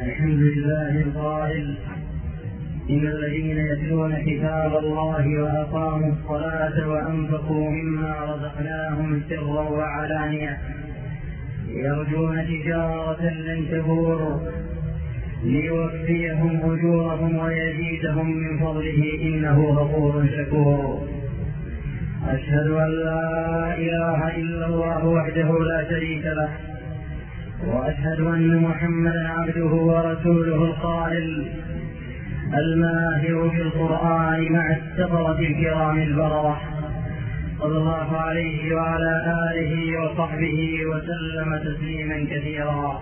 الحمد لله القائل: إن الذين يتلون كتاب الله وأقاموا الصلاة وأنفقوا مما رزقناهم سرا وعلانية يرجون تجارة لن تبور ليوفيهم أجورهم ويزيدهم من فضله إنه غفور شكور. أشهد أن لا إله إلا الله وحده لا شريك له، وأشهد أن محمدا عبده ورسوله القائل: الماهر بالقرآن مع السفرة الكرام البررة، صلى الله عليه وعلى آله وصحبه وسلم تسليما كثيرا.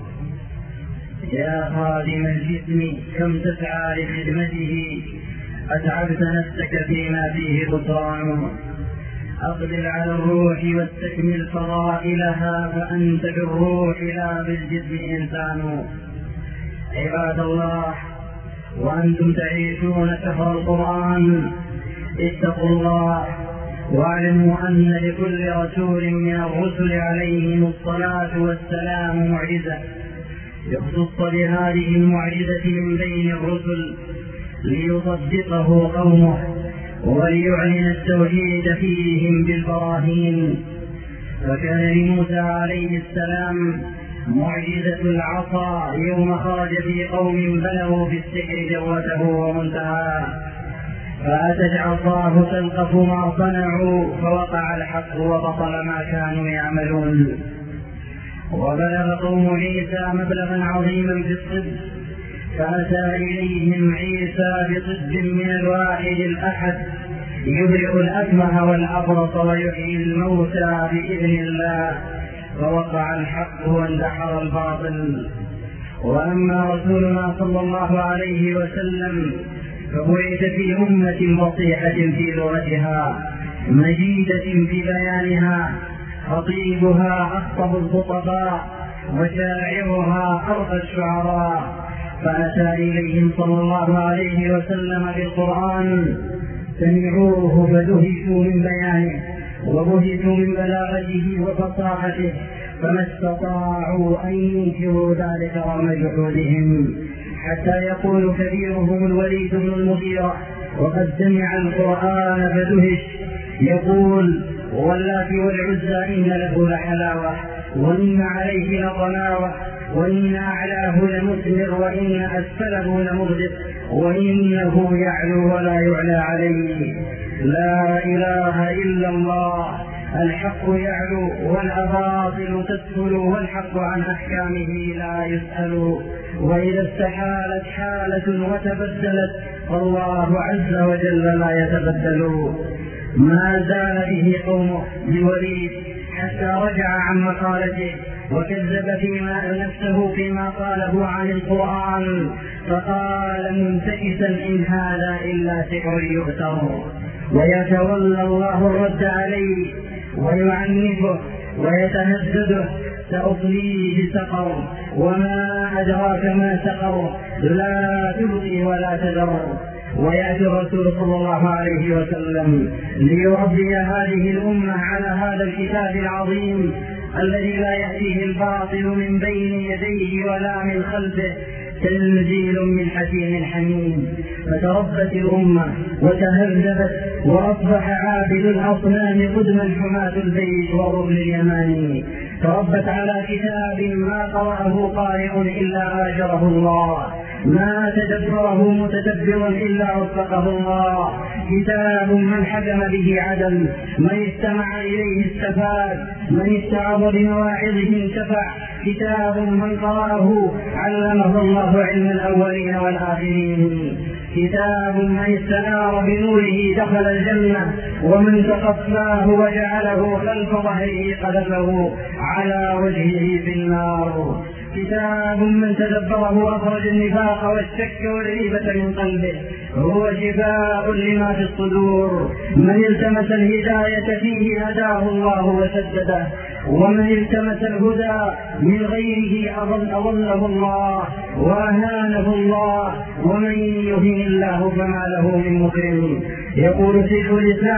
يا خادم الجسم كم تسعى لخدمته، أتعبت نفسك فيما فيه خسران. أقبل على الروح واستكمل فضائلها، فأنت بالروح لا بالجسم إنسان. عباد الله، وأنتم تعيشون شهر القرآن، اتقوا الله واعلموا أن لكل رسول من الرسل عليهم الصلاة والسلام معجزة، يختص بهذه المعجزة من بين الرسل ليصدقه قومه وليعلن التوحيد فيهم بالبراهين. فكان لموسى عليه السلام معجزة العصا يوم خرج في قوم بلغوا في السحر ذروته ومنتهى، فأتت عصاه تلقف ما صنعوا فوقع الحق وبطل ما كانوا يعملون. وبلغ قوم عيسى مبلغا عظيما في الصدق، فأتى إليهم عيسى بطب من الواحد الأحد يبرئ الأكمه والأبرص ويحيي الموتى بإذن الله، فوقع الحق واندحر الباطل. وأما رسولنا صلى الله عليه وسلم فبعث في أمة فصيحة في لغتها، مجيدة في بيانها، خطيبها أخطب الخطباء وشاعرها أرقى الشعراء. فأتى إليهم صلى الله عليه وسلم بالقرآن، سمعوه فدهشوا من بيانه وبهتوا من بلاغته وفصاحته، فما استطاعوا أن ينكروا ذلك رغم جحودهم، حتى يقول كبيرهم الوليد بن المغيرة وقد سمع القرآن فدهش يقول: واللات والعزى إن له لحلاوة، وإن عليه لطلاوة، وإن أعلاه لمثمر، وإن أسفله لمغدق، وإنه يعلو ولا يعلى عليه. لا إله إلا الله، الحق يعلو والأباطل تسفل، والحق عن أحكامه لا يسأل. وإذا استحالت حالة وتبدلت فالله عز وجل لا يتبدل. ما زال به قومه بوليد حتى رجع عن مقالته وكذب نفسه فيما قاله عن القرآن، فقال منتكسا: إن هذا إلا سحر يؤثر. ويتولى الله الرد عليه ويعنفه ويتهدده: سأصليه سقر، وما أدراك ما سقر، لا تبقي ولا تذر. ويأتي الرسول صلى الله عليه وسلم ليربي هذه الأمة على هذا الكتاب العظيم الذي لا يأتيه الباطل من بين يديه ولا من خلفه، تنزيل من حكيم حميد. فتربت الأمة وتهذبت، وأصبح عابد الأصنام قدما حماة البيت والركن اليماني. تربت على كتاب ما قرأه قارئ إلا آجره الله، ما تدبره متدبر إلا وفقه الله. كتاب من حكم به عدل، من استمع إليه استفاد، من استعظ بمواعظه انتفع. كتاب من قرأه علمه الله علم الأولين والآخرين. كتاب من استنار بنوره دخل الجنة، ومن تقفاه وجعله خلف ظهره قذفه على وجهه في النار. كتاب من تدبره أخرج النفاق والشك والريبة من قلبه، هو شفاء لما في الصدور. من التمس الهداية فيه هداه الله وسدده، ومن التمس الهدى من غيره أضله الله وأهانه الله، ومن يهن الله فما له من مكرم. يقول شيخ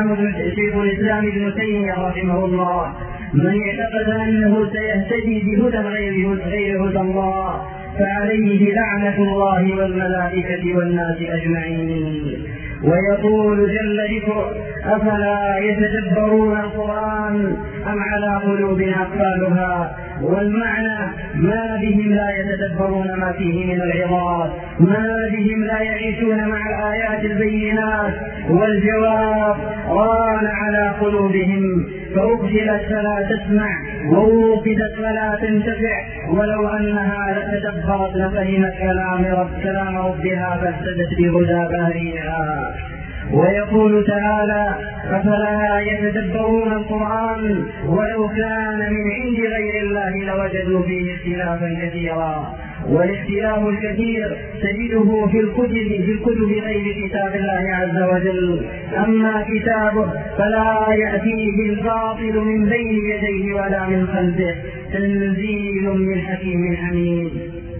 الإسلام ابن تيمية رحمه الله: من اعتقد أنه سيهتدي بهدى غير هدى الله فعليه لعنة الله والملائكة والناس أجمعين. ويقول جل ذكره: أفلا يتدبرون القرآن أم على قلوب أقفالها؟ والمعنى: ما بهم لا يتدبرون ما فيه من العظات، ما بهم لا يعيشون مع الآيات البينات. والجواب: ران على قلوبهم فأقفلت فلا تسمع ووقدت فلا تنتفع، ولو أنها لتدبرت لفهمت كلام ربها فاهتدت بهدى بارئها. ويقول تعالى: أفلا يتدبرون القرآن ولو كان من عند غير الله لوجدوا فيه اختلافا كثيرا. والاختلاف الكثير تجده في الكتب غير كتاب الله عز وجل. أما كتابه فلا يأتيه الباطل من بين يديه ولا من خلفه، تنزيل من حكيم حميد.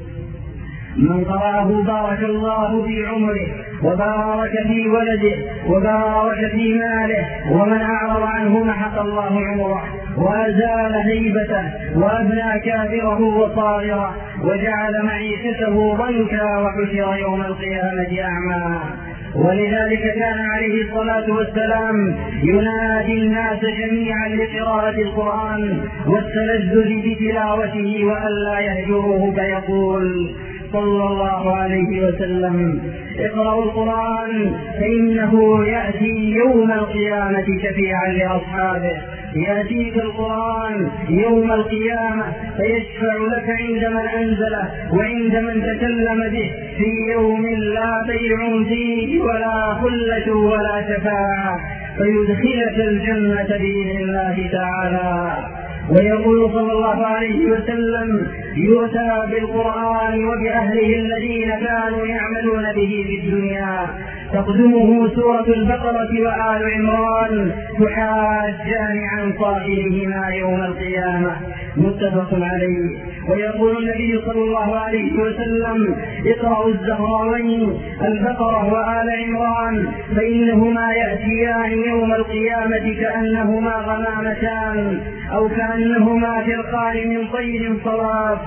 من قرأه بارك الله في عمره وبارك في ولده وبارك في ماله، ومن أعرض عنه محق الله عمره وأزال هيبته وأبنى كافره وصاغره وجعل معيشته ضنكا وحشر يوم القيامة أعمى. ولذلك كان عليه الصلاة والسلام ينادي الناس جميعا لقراءة القرآن والتلذذ بتلاوته وألا يهجروه، فيقول صلى الله عليه وسلم: اقرأوا القرآن فإنه يأتي يوم القيامة شفيعا لأصحابه. يأتيك القرآن يوم القيامة فيشفع لك عند من أنزله وعند من تكلم به، في يوم لا بيع فيه ولا خلة ولا شفاعة، فيدخلك الجنة بإذن الله تعالى. ويقول صلى الله عليه وسلم: يؤتى بالقرآن وبأهله الذين كانوا يعملون به في الدنيا، تقدمه سورة البقرة وآل عمران تحاجان عن صاحبهما يوم القيامة، متفق عليه. ويقول النبي صلى الله عليه وسلم: اقرأوا الزهراوين البقرة وآل عمران فإنهما يأتيان يوم القيامة كأنهما غمامتان أو كأنهما فرقان من طير صواف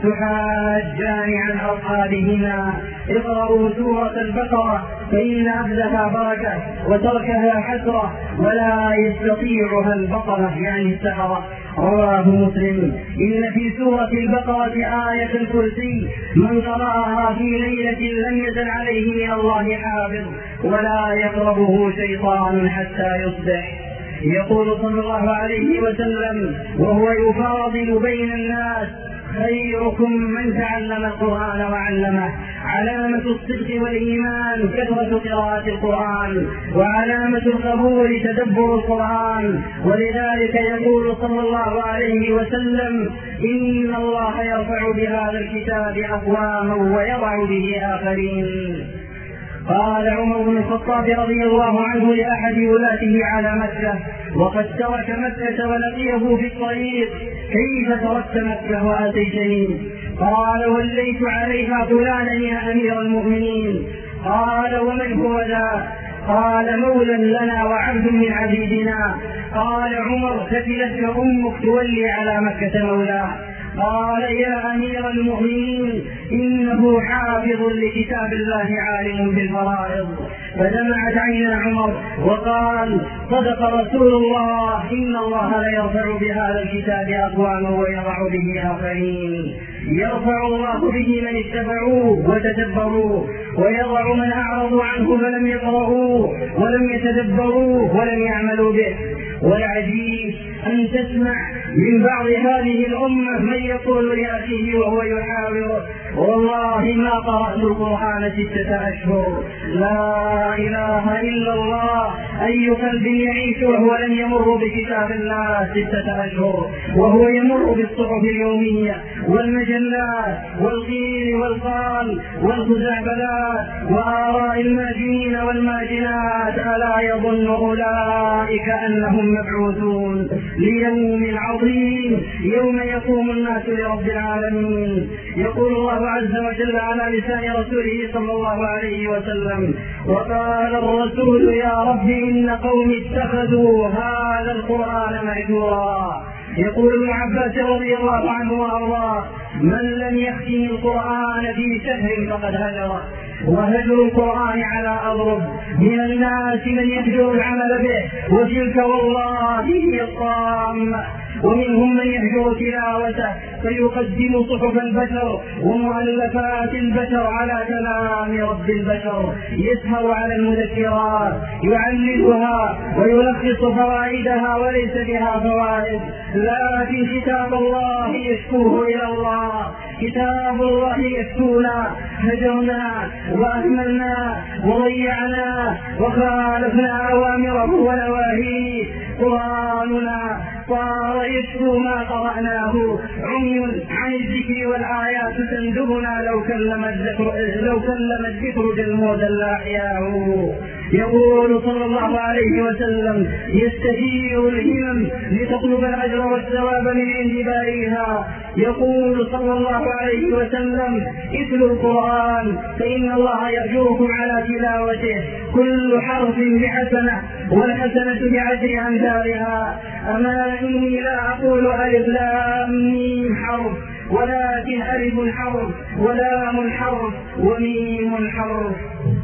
تحاجان عن أصحابهما. اقرأوا سورة البقرة فإن أخذها بركة وتركها حسرة ولا يستطيعها البقرة يعني السحرة. رواه مسلم. إن في سورة البقرة آية الكرسي من قرأها في ليلة لم يزل عليه من الله حافظ ولا يقربه شيطان حتى يصبح. يقول صلى الله عليه وسلم وهو يفاضل بين الناس: خيركم من تعلم القرآن وعلمه. علامة الصدق والإيمان كثرة قراءة القرآن، وعلامة القبول تدبر القرآن. ولذلك يقول صلى الله عليه وسلم: إن الله يرفع بهذا الكتاب أقواما ويضع به آخرين. قال عمر بن الخطاب رضي الله عنه لأحد ولاته على مكة وقد ترك مكة ولقيه في الطريق: كيف تركت مكة وأتيتني؟ قال: وليت عليها فلانا يا أمير المؤمنين. قال: ومن هو ذا؟ قال: مولى لنا وعبد من عبيدنا. قال عمر: كفلتك أمك تولي على مكة مولاه. قال: يا أمير المؤمنين إنه حافظ لكتاب الله عالم بالفرائض. فدمعت عينا عمر وقال: صدق رسول الله، إن الله لا يرفع بهذا الكتاب أقواما ويضع به آخرين. يرفع الله به من اتبعوه وتدبروه، ويضع من أعرضوا عنه فلم يقرؤوه ولم يتدبروه ولم يعملوا به. والعجيب أن تسمع من بعض هذه الأمة من يقول لأخيه وهو يحاوره: والله ما قرأت القرآن 6 أشهر. لا إله إلا الله. أي قلب يعيش وهو لم يمر بكتاب الله 6 أشهر، وهو يمر بالصحف اليومية والمجلات والقيل والقال والخزعبلات وآراء الماجنين والماجنات. ألا يظن أولئك أنهم مبعوثون ليوم عظيم يوم يقوم الناس لرب العالمين؟ يقول الله عز وجل على لسان رسوله صلى الله عليه وسلم: وقال الرسول يا رب إن قوم اتخذوا هذا القرآن مهجورا. يقول ابن عباس رضي الله عنه وارضاه: من لم يختم القرآن في شهر فقد هجر. وهجر القرآن على أضرب، من الناس من يهجر العمل به، وتلك والله هي الطامة. ومنهم من يهجر تلاوته فيقدم صحف البشر ومؤلفات البشر على كلام رب البشر، يسهر على المذكرات يعللها ويلخص فوائدها وليس بها فوائد. لكن كتاب الله يشكوه إلى الله، كتاب الله يشكونا، هجرنا وأهملنا وضيعنا وخالفنا أوامره ونواهيه. قرآننا صار يشكو ما قرأناه، عمي عن الذكر والآيات تندبنا لو كلم الذكر جلمودا لأحياه. يقول صلى الله عليه وسلم: يستثير الهمم لتطلب الأجر والثواب من عند باريها. يقول صلى الله عليه وسلم: اتلوا القرآن فإن الله يأجركم على تلاوته، كل حرف بحسنة والحسنة بعشر أمثالها. أما إني لا أقول ألف لام ميم حرف، ولكن ألف حرف ولام حرف وميم حرف.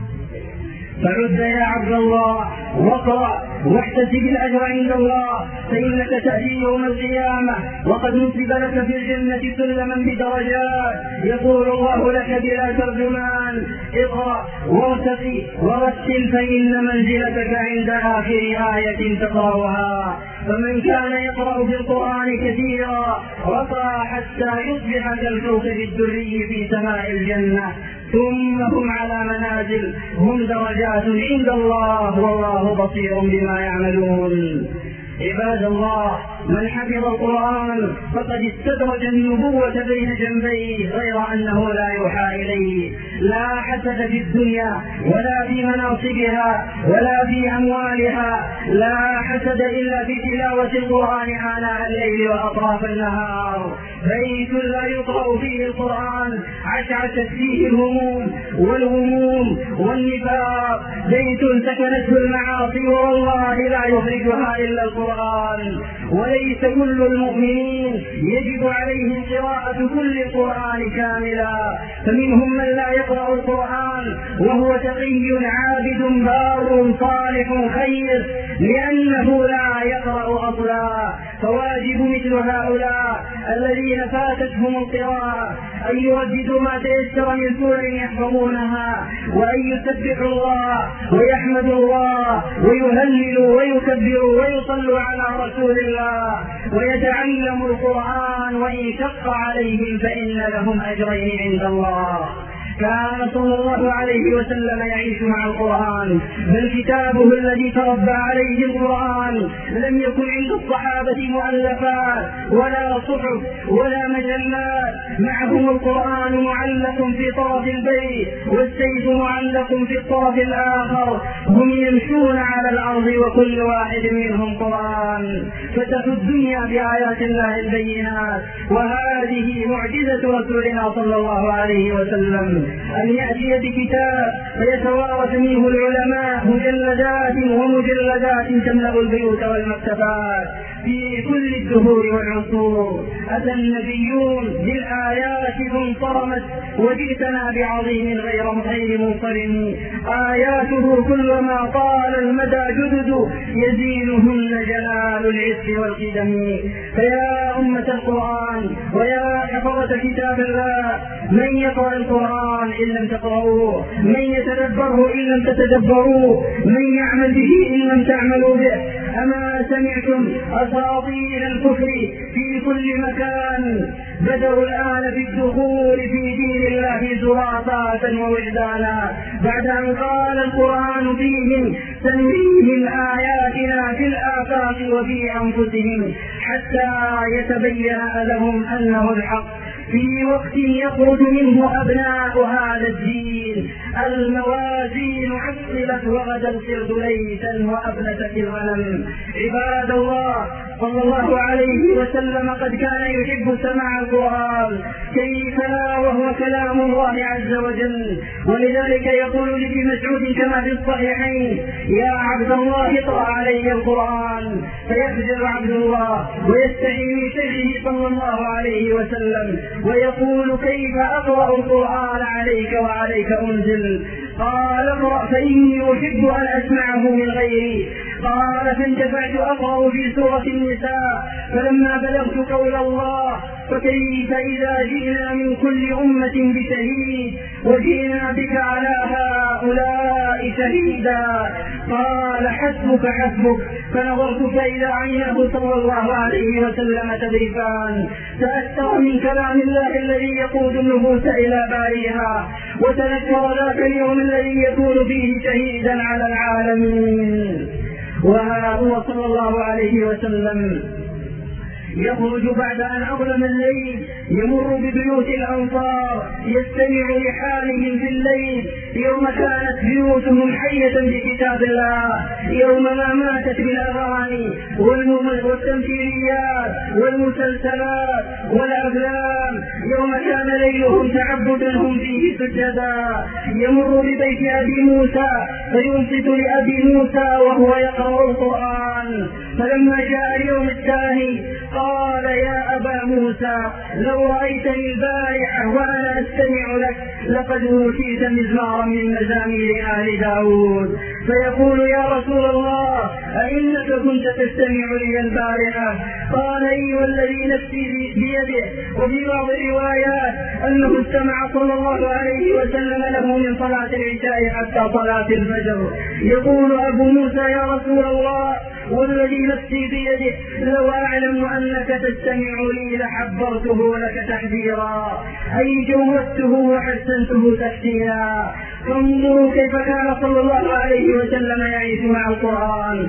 فعد يا عبد الله واقرأ واحتسب الأجر عند الله، فإنك تأتي يوم القيامة وقد نصب لك في الجنة سلما بدرجات، يقول الله لك بلا ترجمان: اقرأ وارتقي ورتل فإن منزلتك عند آخر آية تقرأها. فمن كان يقرأ في القرآن كثيرا رقى حتى يصبح كالكوكب الدري في سماء الجنة، ثم هم على منازل، هم درجات عند الله والله بصير بما يعملون. عباد الله، من حفظ القرآن فقد استدرج النبوة بين جنبيه، غير أنه لا يوحى إليه. لا حسد في الدنيا ولا في مناصبها ولا في أموالها، لا حسد إلا في تلاوة القرآن آناء الليل وأطراف النهار. بيت لا يقرأ فيه القرآن عشعشت فيه الهموم والغموم والنفاق، بيت سكنته المعاصي والله لا يخرجها إلا القرآن. وليس كل المؤمنين يجب عليهم قراءة كل القرآن كاملا، فمنهم من لا يقرأ القرآن وهو تقي عابد بار صالح خير لأنه لا يقرأ أصلا. فواجب مثل هؤلاء الذين فاتتهم القراءة أن يرددوا ما تيسر من سور يحفظونها، وأن يسبحوا الله ويحمدوا الله ويهللوا ويكبروا ويصلوا على رسول الله ويتعلموا القرآن، وإن شق عليهم فإن لهم أجرين عند الله. كان صلى الله عليه وسلم يعيش مع القرآن، بل كتابه الذي تربى عليه القرآن. لم يكن عند الصحابة مؤلفات ولا صحف ولا مجلات، معهم القرآن معلق في طرف البيت والسيف معلق في الطرف الآخر، هم يمشون على الأرض وكل واحد منهم قرآن. فتحوا الدنيا بآيات الله البينات، وهذه معجزة رسولنا صلى الله عليه وسلم، أن يأتي بكتاب فيتوارث منه العلماء مجلدات ومجلدات تملأ البيوت والمكتبات في كل الدهور والعصور. أتى النبيون بالآيات فانصرمت، وجئتنا بعظيم غير منصرم. آياته كلما طال المدى جدد، يزينهن جلال العز والقدم. فيا أمة القرآن ويا حفظة كتاب الله، من يقرأ القرآن إن لم تقرأوه، من يتدبره إن لم تتدبروه، من يعمل به إن لم تعملوا به. أما سمعتم أساطير الكفر في كل مكان بدأوا الآن في الدخول في دين الله زرافات ووجدانا، بعد أن قال القرآن فيهم: سنريهم آياتنا في الآفاق وفي أنفسهم حتى يتبين لهم أنه الحق، في وقت يخرج منه أبناء هذا الدين. الموازين عطلت وغدا القرد ليتا وأفلتت الغنم. عباد الله، صلى الله عليه وسلم قد كان يحب سماع القرآن، كيف لا وهو كلام كلام الله عز وجل. ولذلك يقول لابن مسعود كما في الصحيحين: يا عبد الله اقرأ علي القرآن، فيخجل عبد الله ويستحي من شيخه صلى الله عليه وسلم ويقول: كيف أقرأ القرآن عليك وعليك أنزل؟ قال: اقرأ فإني أحب أن أسمعه من غيري. قال: فانتفعت أقرأ في سورة النساء، فلما بلغت قول الله: فكيف إذا جئنا من كل أمة بشهيد وجئنا بك على هؤلاء شهيدا. قال: حسبك حسبك. فنظرت فإذا عيناه صلى الله عليه وسلم تذرفان، تأثر من كلام الله الذي يقود النفوس إلى بارئها، وتذكر ذاك اليوم الذي يكون فيه شهيدا على العالمين. وها هو صلى الله عليه وسلم يخرج بعد أن أظلم الليل، يمر ببيوت الأنصار يستمع لحالهم في الليل يوم كانت بيوتهم حية بكتاب الله، يوم ما ماتت بالأغاني والتمثيليات والمسلسلات والأفلام، يوم كان ليلهم تعبدا هم فيه سجدا. يمر ببيت أبي موسى فينصت لأبي موسى وهو يقرأ القرآن، فلما جاء اليوم الثاني قال: يا أبا موسى لو رأيتني البارحة وأنا أستمع لك لقد أوتيت مزمارا من مزامير آل داود. فيقول: يا رسول الله أئنك كنت تستمع لي البارحة؟ قال: أي والذي نفسي بيده. وفي بعض الروايات أنه استمع صلى الله عليه وسلم له من صلاة العشاء حتى صلاة الفجر. يقول أبو موسى: يا رسول الله والذي نفسي بيده لو أعلم أنك تستمع لي لحبرته لك تحذيرا، أي جودته وحسنته تحسينا. فانظروا كيف كان صلى الله عليه وسلم يعيش مع القرآن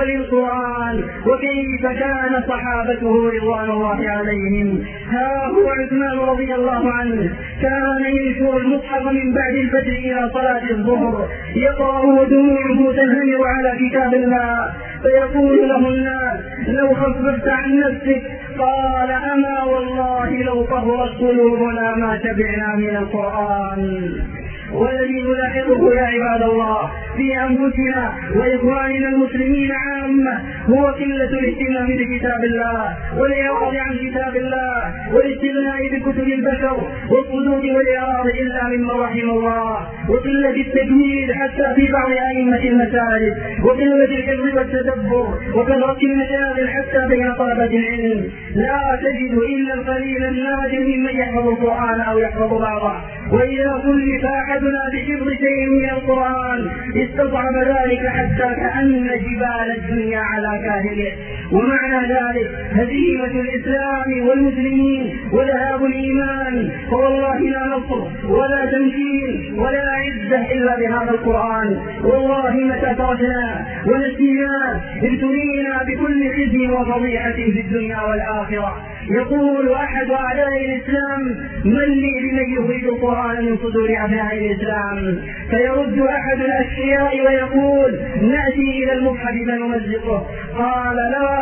وللقرآن، وكيف كان صحابته رضوان الله عليهم. ها هو عثمان رضي الله عنه كان ينشر المصحف من بعد الفجر إلى صلاة الظهر، يقرأ ودموعه تنهمر على كتاب الله، فيقول له الناس: لو خففت عن نفسك. قال: أما والله لو طهرت قلوبنا ما تبعنا من القرآن. والذي نلاحظه يا عباد الله في أنفسنا وإخواننا المسلمين عامة هو قلة الاهتمام بكتاب الله والإعراض عن كتاب الله والاستغناء بكتب البشر والصدود والإعراض إلا ممن رحم الله، وقلة التجويد حتى في بعض أئمة المساجد، وقلة الحفظ والتدبر، وكثرة المشاغل حتى بين طلبة العلم. لا تجد إلا القليل النادر ممن يحفظ القرآن أو يحفظ بعضه، وإذا كلف أحدنا بحفظ شيء من القرآن استصعب ذلك حتى كأن جبال الدنيا على كاهله. ومعنى ذلك هزيمة الإسلام والمسلمين وذهاب الإيمان، فوالله لا نصر ولا تمكين ولا عزة إلا بهذا القرآن. والله متى تركنا ونسينا ابتلينا بكل خزي وفضيحة في الدنيا والآخرة. يقول أحد أعداء الإسلام: من لي بمن يخرج القرآن من صدور أبناء الإسلام؟ فيرد أحد الأشقياء ويقول: نأتي إلى المصحف فنمزقه. قال: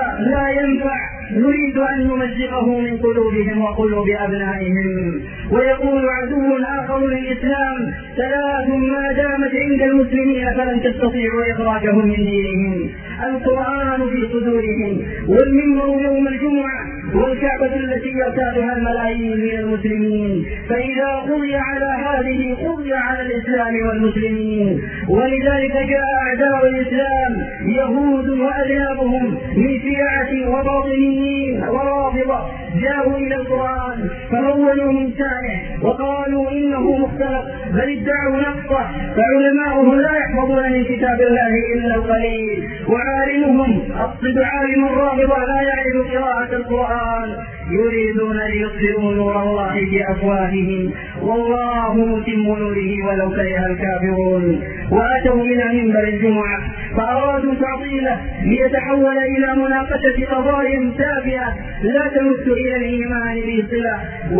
لا ينفع، نريد أن نمزقه من قلوبهم وقلوب أبنائهم. ويقول عدو آخر للإسلام: ثلاث ما دامت عند المسلمين فلن تستطيعوا إخراجهم من دينهم: القرآن في صدورهم، والمنبر يوم الجمعة، والكعبة التي يرتادها الملايين من المسلمين. فإذا قضي على هذه قضي على الإسلام والمسلمين. ولذلك جاء أعداء الإسلام يهود وأذنابهم من شيعة وباطنيين ورافضة جاءوا إلى القرآن فهونوا من شانه وقالوا إنه مختلق، بل ادعوا نقصه، فعلماؤهم لا يحفظون من كتاب الله إلا القليل، وعالمهم أقصد عالم الرافضة لا يعرف قراءة القرآن، يريدون ليطفئوا نور الله بأفواههم والله متم نوره ولو كره الكافرون. وأتوا إلى منبر الجمعة فأرادوا تعطيله ليتحول إلى مناقشة قضايا تافهة لا تمت إلى الإيمان بصلة،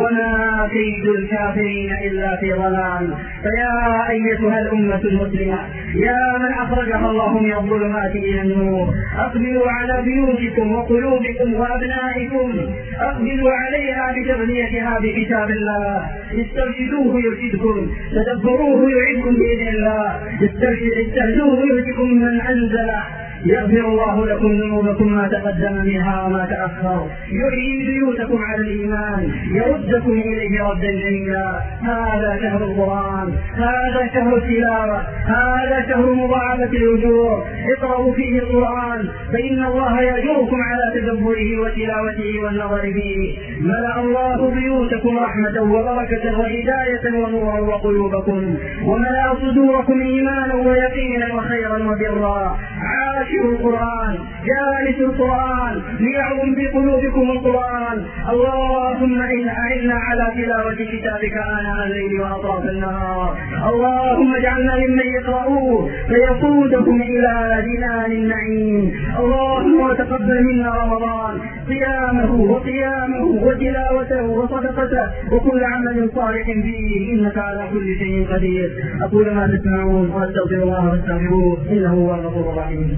وما كيد الكافرين إلا في ضلال. فيا أيتها الأمة المسلمة يا من أخرجها الله من الظلمات إلى النور، أقبلوا على بيوتكم وقلوبكم وأبنائكم، وأقبلوا عليها بتغذيتها بكتاب الله. استرشدوه يرشدكم، تدبروه يعدكم بإذن الله، استهزوه يهدكم من أنزله. يغفر الله لكم ذنوبكم ما تقدم منها وما تأخر، يحيي بيوتكم على الإيمان، يردكم إليه ردا جميلا. هذا شهر القرآن، هذا شهر التلاوة، هذا شهر مضاعفة الأجور. اقرأوا فيه القرآن فإن الله يأجركم على تدبره وتلاوته والنظر فيه. ملأ الله بيوتكم رحمة وبركة وهداية ونورا وقلوبكم، وملأ صدوركم إيمانا ويقينا وخيرا وبرا. عاشروا القرآن، جالسوا القرآن، ليعظم في قلوبكم القرآن. اللهم أعنا على تلاوة كتابك آناء الليل وأطراف النهار. اللهم اجعلنا ممن يقرؤوه فيقودهم إلى جنان النعيم. اللهم تقبل منا رمضان، صيامه وقيامه وتلاوته وصدقته وكل عمل صالح فيه، إنك على كل شيء قدير. أقول ما تسمعون وأستغفر الله فاستغفروه إنه هو الغفور الرحيم.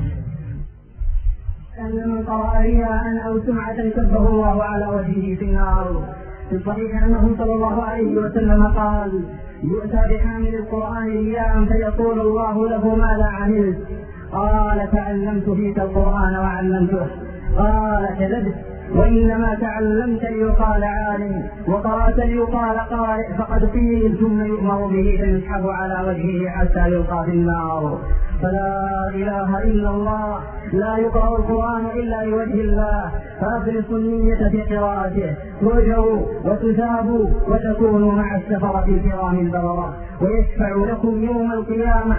أن من قرأ رياء أو سمعة كبه الله على وجهه في النار. في الصحيح أنه صلى الله عليه وسلم قال: يؤتى بحامل القرآن رياء فيقول الله له: ماذا عملت؟ قال: تعلمت فيك القرآن وعلمته. قال: كذبت، وإنما تعلمت ليقال عالم، وقرأت ليقال قارئ، فقد قيل ثم يؤمر به فيسحب على وجهه حتى يلقى في النار. فلا إله إلا الله، لا يقرأ القرآن إلا لوجه الله، فأخلصوا النية في قراءته، ترجوا وتثابوا وتكونوا مع السفرة الكرام البررة. ويشفع لكم يوم القيامة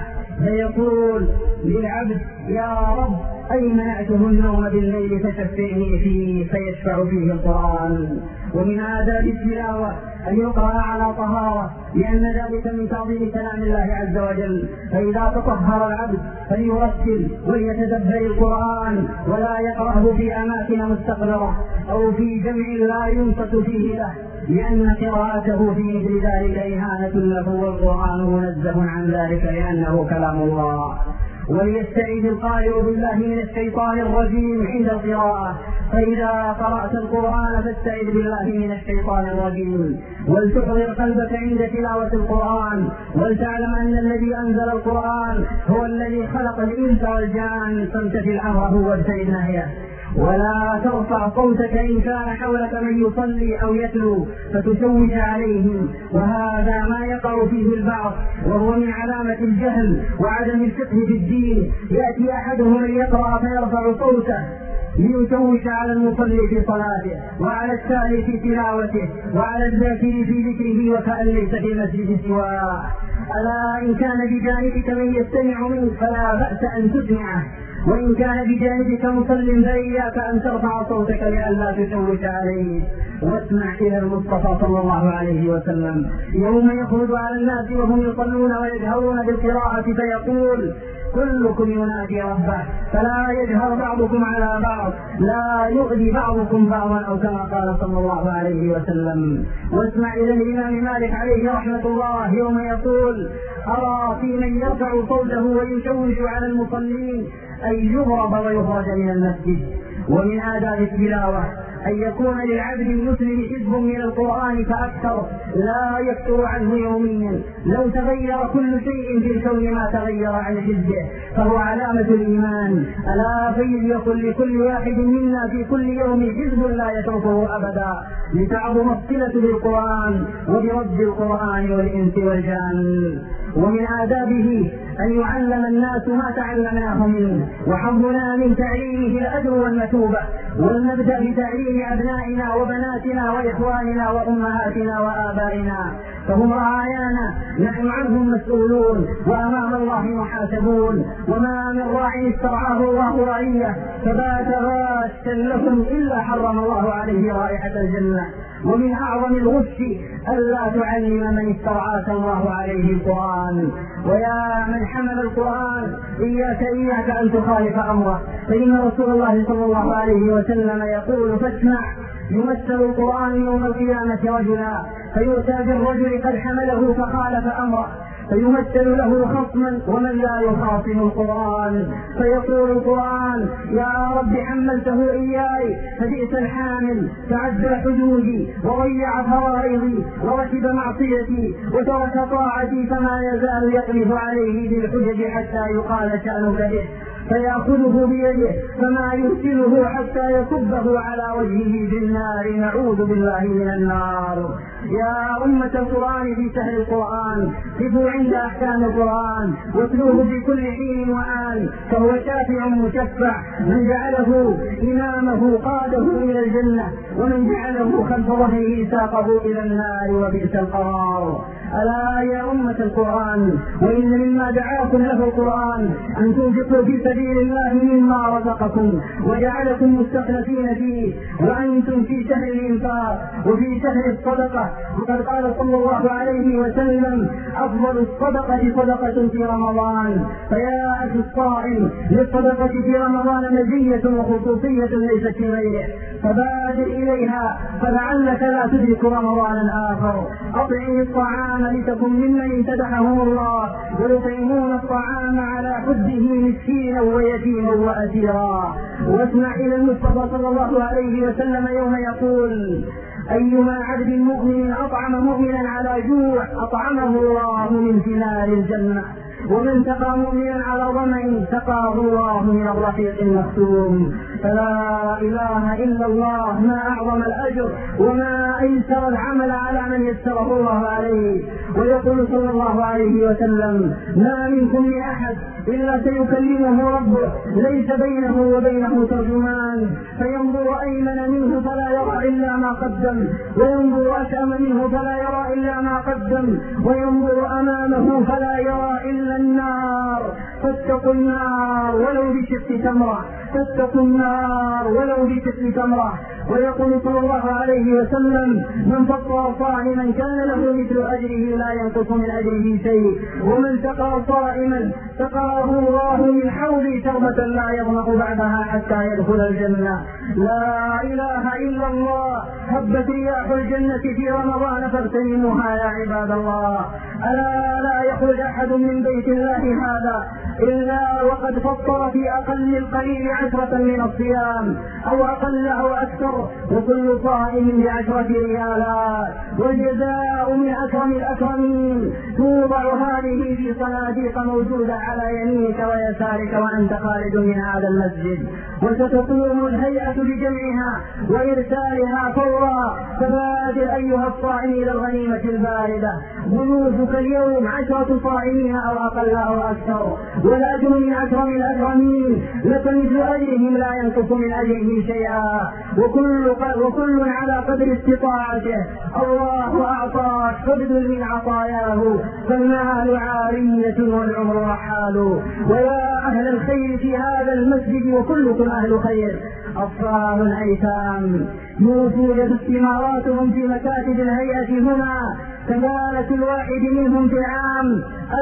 فيقول للعبد: يا رب أي منعته النوم بالليل فشفعني فيه، فيشفع فيه القرآن. ومن آداب التلاوة أن يقرأ على طهارة، لأن ذلك من تعظيم كلام الله عز وجل. فإذا تطهر العبد فليرتل وليتدبر القرآن، ولا يقرأه في أماكن مستقبرة أو في جمع لا ينصت فيه له، لأن قراءته في مثل ذلك إهانة له، والقرآن منزه عن ذلك لأنه كلام الله. وليستعيذ القارئ بالله من الشيطان الرجيم عند القراءة، فإذا قرأت القرآن فاستعذ بالله من الشيطان الرجيم. ولتحضر قلبك عند تلاوة القرآن، ولتعلم أن الذي أنزل القرآن هو الذي خلق الإنس والجان، فامتثل أمره واجتنب نهيه. ولا ترفع صوتك إن كان حولك من يصلي أو يتلو فتشوش عليهم، وهذا ما يقع فيه البعض، وهو من علامة الجهل وعدم الفقه في الدين. يأتي أحدهم ليقرأ فيرفع صوته ليشوش على المصلي في صلاته، وعلى السائل في تلاوته، وعلى الذاكر في ذكره، وكأن ليس في المسجد سواه. ألا إن كان بجانبك من يستمع منك فلا بأس أن تسمعه، وإن كان بجانبك مصل فإياك أن ترفع صوتك لئلا تشوش عليه. واسمع إلى المصطفى صلى الله عليه وسلم يوم يخرج على الناس وهم يصلون ويجهرون بالقراءة فيقول: كلكم ينادي ربه، فلا يجهر بعضكم على بعض، لا يؤذي بعضكم بعضا، أو كما قال صلى الله عليه وسلم. واسمع إلى الإمام مالك عليه رحمة الله يوم يقول: أرى في من يرفع صوته ويشوش على المصلين أن يضرب ويخرج من المسجد. ومن آداب التلاوة أن يكون للعبد المسلم حزب من القرآن فأكثر، لا يفتر عنه يوميا. لو تغير كل شيء في الكون ما تغير عن حزبه فهو علامة الإيمان. ألا فليكن لكل واحد منا في كل يوم حزب لا يتركه أبدا، لتعظم الصلة بالقرآن وبرد القرآن والإنس والجان. ومن آدابه أن يعلم الناس ما تعلمناه منه، وحظنا من تعليمه الأجر والمثوبة. ولنبدأ بتعليم أبنائنا وبناتنا وإخواننا وأمهاتنا وآبائنا، فهم رعايانا، نحن عنهم مسؤولون وأمام الله محاسبون. وما من راع استرعاه الله رعية فبات غاشا لهم إلا حرم الله عليه رائحة الجنة. ومن أعظم الغش ألا تعلم من استرعاك الله عليه القرآن. ويا من حمل القرآن إياك أن تخالف أمره، فإن رسول الله صلى الله عليه وسلم يقول: فاسمع، يمثل القرآن يوم القيامة رجلا فيؤتى بالرجل قد حمله فخالف أمره، فيمثل له خصما ومن لا يخاصم القرآن، فيقول القرآن: يا رب حملته إياي فبئس الحامل، تعدى حدودي وضيع فرائضي وركب معصيتي وترك طاعتي، فما يزال يقذف عليه بالحجج حتى يقال شأنك به، فيأخذه بيده فما يرسله حتى يكبه على وجهه بالنار، نعوذ بالله من النار. يا أمة القرآن في شهر القرآن قفوا عند أحكام القرآن واتلوه في كل حين وآن، فهو شافع مشفع، من جعله إمامه قاده إلى الجنة، ومن جعله خلف ظهره ساقه إلى النار وبئس القرار. ألا يا أمة القرآن، وإن مما دعاكم له القرآن أن تنفقوا في سبيل الله مما رزقكم وجعلكم مستخلفين فيه، وأنتم في شهر الإنفاق وفي شهر الصدقة. وقد قال صلى الله عليه وسلم: أفضل الصدقة صدقة في رمضان. فيا أخي الصائم، للصدقة في رمضان مزية وخصوصية ليست في غيره، فبادر إليها فلعلك لا تدرك رمضانا آخر. أطعم الطعام لتكن ممن امتدحهم الله، ويطعمون الطعام على حبه مسكينا ويتيما وأسيرا. واسمع إلى المصطفى صلى الله عليه وسلم يوم يقول: أيما عبد مؤمن أطعم مؤمنا على جوع أطعمه الله من ثمار الجنة، ومن سقى مؤمنا على ظمأ سقاه الله من الرحيق المختوم. فلا إله إلا الله، ما أعظم الأجر وما أيسر العمل على من يسره الله عليه. ويقول صلى الله عليه وسلم: ما منكم من أحد إلا سيكلمه ربه ليس بينه وبينه ترجمان، فينظر أيمن منه فلا يرى إلا ما قدم، وينظر أشأم منه فلا يرى إلا ما قدم، وينظر أمامه فلا يرى إلا النار. فاتقوا النار ولو بشق تمرة، فاتقوا النار ولو بشق تمرة. ويقول صلى الله عليه وسلم: من فطر صائما كان له مثل أجره لا ينقص من أجره شيء، ومن سقى صائما سقاه الله من حوض شربة لا يظمأ بعدها حتى يدخل الجنة. لا إله إلا الله. هبت رياح الجنة في رمضان فاغتنموها يا عباد الله. ألا لا يخرج أحد من بيت الله هذا إلا وقد فطر في أقل القليل 10 من الصيام، أو أقل أو أكثر، وكل صائم ب10 ريالات، والجزاء من أكرم الأكرمين. توضع هذه في صناديق موجودة على يمينك ويسارك وأنت خارج من هذا المسجد، وستقوم الهيئة بجمعها وإرسالها فورا. فبادر أيها الصائم إلى الغنيمة الباردة. ضيوفك اليوم 10 صائمين أو أقل أو أكثر، والأجر من أكرم الأكرمين، لك مثل أجرهم لا ينقص من أجره شيئا، وكل على قدر استطاعته. الله أعطاك فابذل من عطاياه، فالمال عارية والعمر رحال. ويا أهل الخير في هذا المسجد وكلكم أهل خير، أطفال أيتام يوجد استماراتهم في مكاتب الهيئة هنا، كفالة الواحد منهم في العام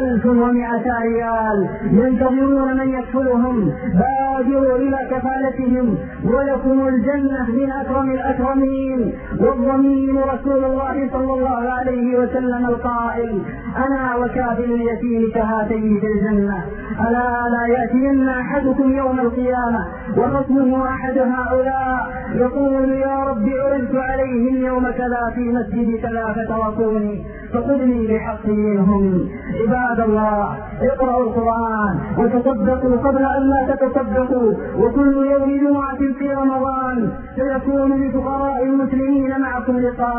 1200 ريال، ينتظرون من يكفلهم. بادروا إلى كفالتهم ولكم الجنة من أكرم الأكرمين. والضمين رسول الله صلى الله عليه وسلم القائل: أنا وكافل اليتيم كهاتين في الجنة. ألا لا يأتين أحدكم يوم القيامة وخصمه أحد هؤلاء يقول: يا رب عرضت عليهم يوم كذا في مسجد كذا فتركوني فخذني بحق منهم. عباد الله، اقرأوا القرآن وتصدقوا قبل أن لا تتصدقوا، وكل يوم جمعة في رمضان سيكون لفقراء المسلمين معكم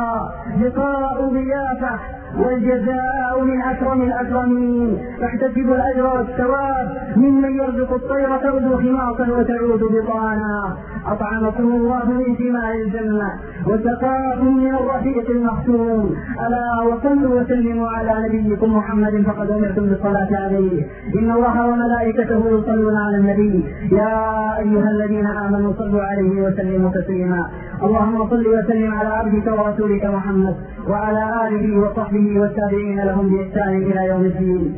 لقاء ضيافة، والجزاء من أكرم الأكرمين. فاحتسبوا الأجر والثواب ممن يرزق الطير تغدو خماصا وتعود بطانا. أطعمكم الله من ثمار الجنة وسقاكم من الرحيق المختوم. ألا وصلوا وسلموا على نبيكم محمد فقد أمرتم بالصلاة عليه. إن الله وملائكته يصلون على النبي يا أيها الذين آمنوا صلوا عليه وسلموا تسليما. اللهم صل وسلم على عبدك ورسولك محمد وعلى آله وصحبه والتابعين لهم بإحسان إلى يوم الدين.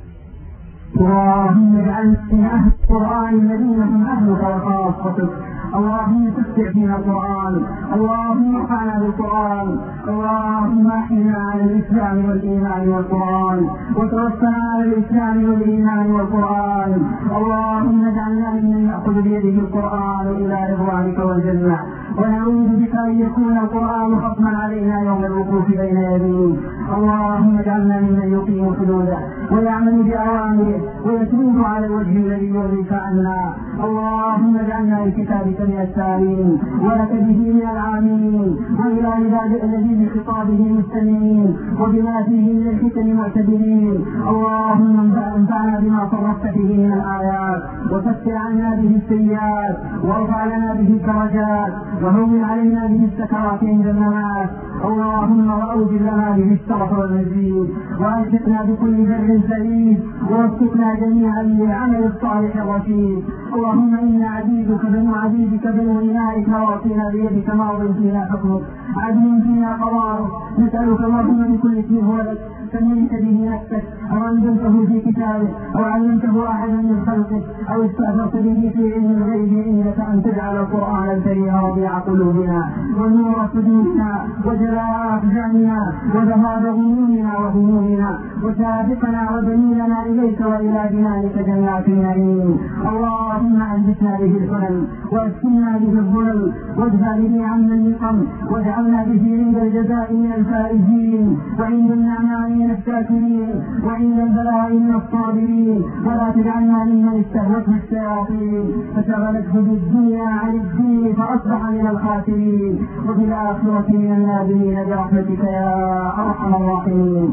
اللهم اجعلنا من أهل القرآن الذين هم أهلك وخاصتك. اللهم تفتح فينا القرآن، اللهم ارفعنا بالقرآن، اللهم احينا على الإسلام والإيمان والقرآن، وتوفنا على الإسلام والإيمان والقرآن. اللهم اجعلنا ممن يأخذ بيده القرآن إلى رضوانك والجنة، ونعوذ بك أن يكون القرآن خصما علينا يوم الوقوف بين يديك. اللهم اجعلنا ممن يقيم حدوده ويعمل بأوامره ويتوب على الوجه الذي يرضيك عنا. اللهم اجعلنا لكتابك من السالمين ولك به من العاملين، وإلى عبادك الذي بخطابه مستمعين وبما فيه من الفتن معتدلين. اللهم انفعنا بما صرفت فيه من الآيات، وكفر عنا به السيئات، وارفع لنا به الدرجات، وهون علينا به السكرات عند الممات. اللهم واوجد لنا به الشرف والمزيد، والحقنا بكل بر سعيد، ووفقنا جميعا للعمل الصالح الرشيد. اللهم انا عبيدك بنو عبيدك بنو انائك واعطينا بيدك ماض فينا حكمك عدل فينا قضاءك. نسالك اللهم بكل اسم هو لك سميت به نفسك او انزلته في كتابك او علمته احدا من خلقك او استاثرت به في علم الغيب عندك ان تجعل القران الكريم ربيع قلوبنا ونور صدورنا وجلاء احزاننا وذهاب غمومنا وهمومنا وسابقنا ودليلنا اليك والى جنانك جنات النعيم. اللهم انبتنا به الحلم واسكننا به الظلم وادفع به عنا النقم واجعلنا به عند الجزاء من الفائزين وعند النعماء من الشاكرين وعند البلاء من الصابرين. ولا تجعلنا ممن استهوته الشياطين فشغلته بالدنيا عن الدين فاصبح من الخاسرين وفي الاخره من النادمين برحمتك يا ارحم الراحمين.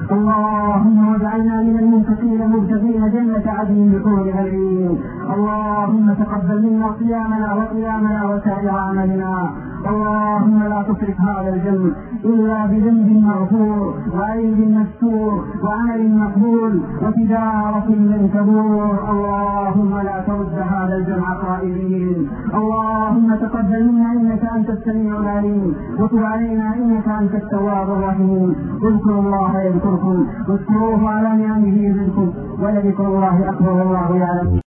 اللهم واجعلنا من المنفقين المبتغين جنة عدن بطول العين. اللهم تقبل منا صيامنا وقيامنا وسائر عملنا. اللهم لا تترك هذا الجنب الا بذنب مغفور وعيب مستور وعمل مقبول وتجارة لن تبور. اللهم لا ترد هذا الجمع قائلين. اللهم تقبل منا انك انت السميع العليم وتب علينا انك انت التواب الرحيم. اذكروا الله يذكركم واذكروه على نعمه يزدكم ولذكر الله اكبر والله يعلم.